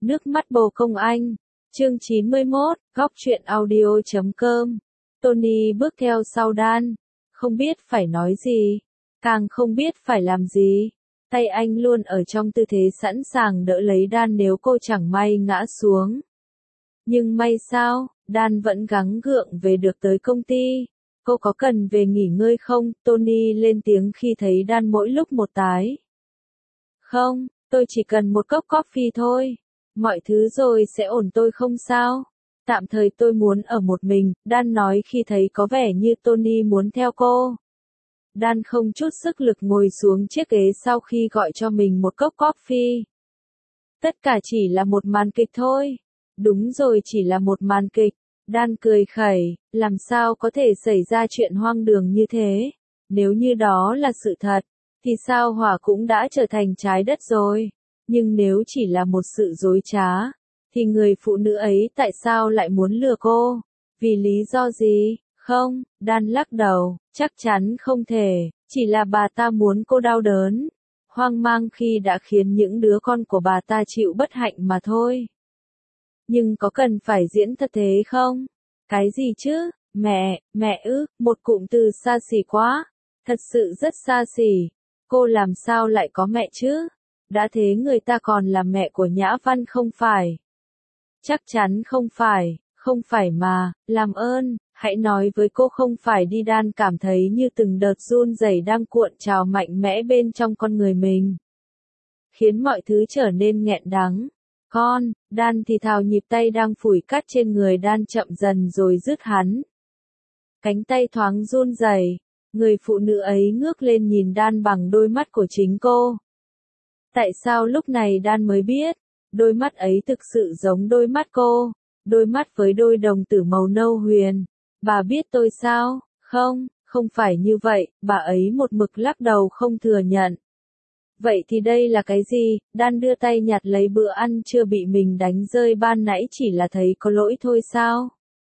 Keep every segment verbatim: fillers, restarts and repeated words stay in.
Nước mắt bồ công anh. Chương chín mươi mốt, góc truyện audio chấm com. Tony bước theo sau Dan. Không biết phải nói gì. Càng không biết phải làm gì. Tay anh luôn ở trong tư thế sẵn sàng đỡ lấy Dan nếu cô chẳng may ngã xuống. Nhưng may sao, Dan vẫn gắng gượng về được tới công ty. Cô có cần về nghỉ ngơi không? Tony lên tiếng khi thấy Dan mỗi lúc một tái. Không, tôi chỉ cần một cốc coffee thôi. Mọi thứ rồi sẽ ổn, tôi không sao. Tạm thời tôi muốn ở một mình, Dan nói khi thấy có vẻ như Tony muốn theo cô. Dan không chút sức lực ngồi xuống chiếc ghế sau khi gọi cho mình một cốc coffee. Tất cả chỉ là một màn kịch thôi. Đúng rồi, chỉ là một màn kịch. Dan cười khẩy, làm sao có thể xảy ra chuyện hoang đường như thế? Nếu như đó là sự thật, thì sao hỏa cũng đã trở thành trái đất rồi. Nhưng nếu chỉ là một sự dối trá, thì người phụ nữ ấy tại sao lại muốn lừa cô? Vì lý do gì? Không, Dan lắc đầu, chắc chắn không thể, chỉ là bà ta muốn cô đau đớn, hoang mang khi đã khiến những đứa con của bà ta chịu bất hạnh mà thôi. Nhưng có cần phải diễn thật thế không? Cái gì chứ? Mẹ, mẹ ư, một cụm từ xa xỉ quá, thật sự rất xa xỉ. Cô làm sao lại có mẹ chứ? Đã thế người ta còn là mẹ của Nhã Văn không phải? Chắc chắn không phải, không phải mà, làm ơn, hãy nói với cô không phải đi. Dan cảm thấy như từng đợt run rẩy đang cuộn trào mạnh mẽ bên trong con người mình, khiến mọi thứ trở nên nghẹn đắng. Con, Dan thì thào, nhịp tay đang phủi cát trên người Dan chậm dần rồi dứt hắn. Cánh tay thoáng run rẩy, người phụ nữ ấy ngước lên nhìn Dan bằng đôi mắt của chính cô. Tại sao lúc này Dan mới biết, đôi mắt ấy thực sự giống đôi mắt cô, đôi mắt với đôi đồng tử màu nâu huyền. Bà biết tôi sao? Không, không phải như vậy, bà ấy một mực lắc đầu không thừa nhận. Vậy thì đây là cái gì? Dan đưa tay nhặt lấy bữa ăn chưa bị mình đánh rơi ban nãy, chỉ là thấy có lỗi thôi sao?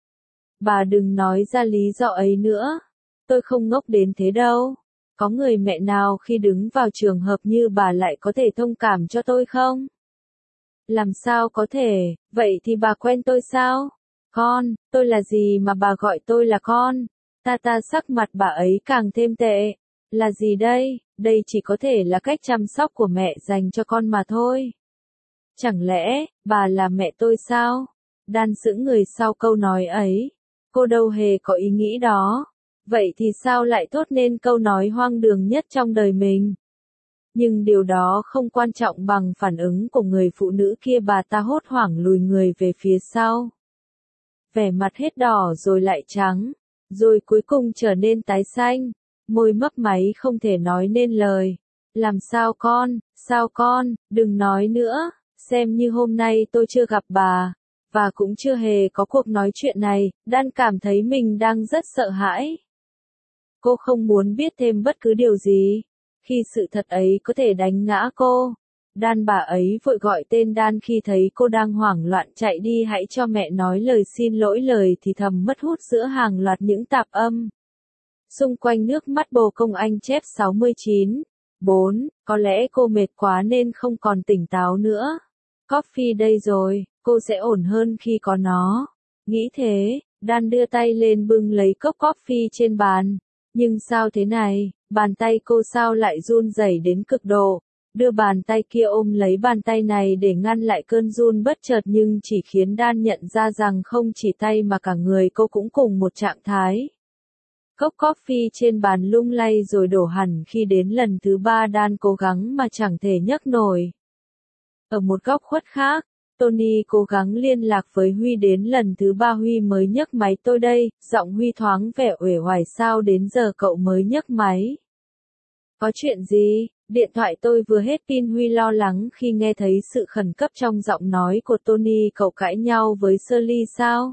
Bà đừng nói ra lý do ấy nữa. Tôi không ngốc đến thế đâu. Có người mẹ nào khi đứng vào trường hợp như bà lại có thể thông cảm cho tôi không? Làm sao có thể, vậy thì bà quen tôi sao? Con, tôi là gì mà bà gọi tôi là con? Ta ta sắc mặt bà ấy càng thêm tệ. Là gì đây? Đây chỉ có thể là cách chăm sóc của mẹ dành cho con mà thôi. Chẳng lẽ, bà là mẹ tôi sao? Dan sững người sau câu nói ấy. Cô đâu hề có ý nghĩ đó. Vậy thì sao lại thốt nên câu nói hoang đường nhất trong đời mình? Nhưng điều đó không quan trọng bằng phản ứng của người phụ nữ kia. Bà ta hốt hoảng lùi người về phía sau. Vẻ mặt hết đỏ rồi lại trắng, rồi cuối cùng trở nên tái xanh, môi mấp máy không thể nói nên lời. Làm sao con, sao con, đừng nói nữa, xem như hôm nay tôi chưa gặp bà, và cũng chưa hề có cuộc nói chuyện này. Dan cảm thấy mình đang rất sợ hãi. Cô không muốn biết thêm bất cứ điều gì, khi sự thật ấy có thể đánh ngã cô. Dan, bà ấy vội gọi tên Dan khi thấy cô đang hoảng loạn chạy đi. Hãy cho mẹ nói lời xin lỗi. Lời thì thầm mất hút giữa hàng loạt những tạp âm xung quanh. Nước mắt bồ công anh chép sáu mươi chín. bốn. Có lẽ cô mệt quá nên không còn tỉnh táo nữa. Coffee đây rồi, cô sẽ ổn hơn khi có nó. Nghĩ thế, Dan đưa tay lên bưng lấy cốc coffee trên bàn. Nhưng sao thế này, bàn tay cô sao lại run rẩy đến cực độ? Đưa bàn tay kia ôm lấy bàn tay này để ngăn lại cơn run bất chợt, nhưng chỉ khiến Dan nhận ra rằng không chỉ tay mà cả người cô cũng cùng một trạng thái. Cốc coffee trên bàn lung lay rồi đổ hẳn. Khi đến lần thứ ba, Dan cố gắng mà chẳng thể nhấc nổi. Ở một góc khuất khác, Tony cố gắng liên lạc với Huy. Đến lần thứ ba Huy mới nhấc máy. Tôi đây, giọng Huy thoáng vẻ uể oải. Sao đến giờ cậu mới nhấc máy? Có chuyện gì? Điện thoại tôi vừa hết pin. Huy lo lắng khi nghe thấy sự khẩn cấp trong giọng nói của Tony. Cậu cãi nhau với Shirley sao?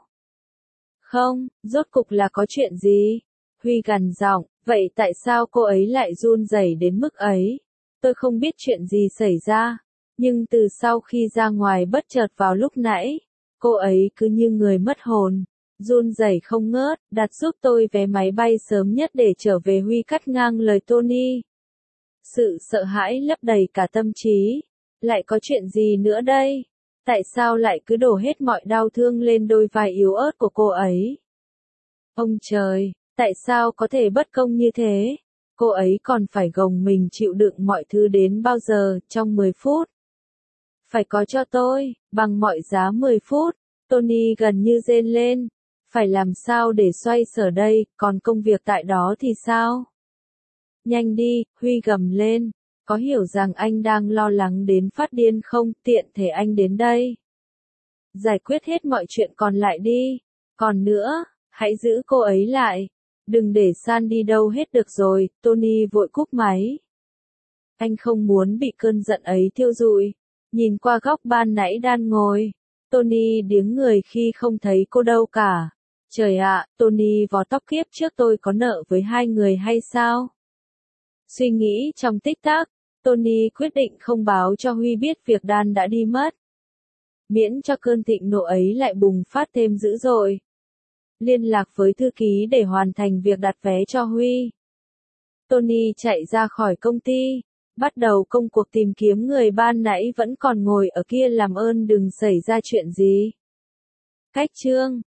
Không, rốt cục là có chuyện gì? Huy gằn giọng, vậy tại sao cô ấy lại run rẩy đến mức ấy? Tôi không biết chuyện gì xảy ra, nhưng từ sau khi ra ngoài bất chợt vào lúc nãy, cô ấy cứ như người mất hồn, run rẩy không ngớt. Đặt giúp tôi vé máy bay sớm nhất để trở về. Huy cắt ngang lời Tony. Sự sợ hãi lấp đầy cả tâm trí. Lại có chuyện gì nữa đây? Tại sao lại cứ đổ hết mọi đau thương lên đôi vai yếu ớt của cô ấy? Ông trời, tại sao có thể bất công như thế? Cô ấy còn phải gồng mình chịu đựng mọi thứ đến bao giờ, trong mười phút? Phải có cho tôi, bằng mọi giá mười phút. Tony gần như rên lên. Phải làm sao để xoay sở đây, còn công việc tại đó thì sao? Nhanh đi, Huy gầm lên. Có hiểu rằng anh đang lo lắng đến phát điên không, tiện thể anh đến đây. Giải quyết hết mọi chuyện còn lại đi. Còn nữa, hãy giữ cô ấy lại. Đừng để San đi đâu hết được rồi, Tony vội cúp máy. Anh không muốn bị cơn giận ấy thiêu rụi. Nhìn qua góc ban nãy đang ngồi. Tony điếng người khi không thấy cô đâu cả. Trời ạ, Tony vò tóc kiếp trước tôi có nợ với hai người hay sao? Suy nghĩ trong tích tắc, Tony quyết định không báo cho Huy biết việc Dan đã đi mất. Miễn cho cơn thịnh nộ ấy lại bùng phát thêm dữ dội. Liên lạc với thư ký để hoàn thành việc đặt vé cho Huy. Tony chạy ra khỏi công ty, bắt đầu công cuộc tìm kiếm người ban nãy vẫn còn ngồi ở kia, làm ơn đừng xảy ra chuyện gì. Cách chương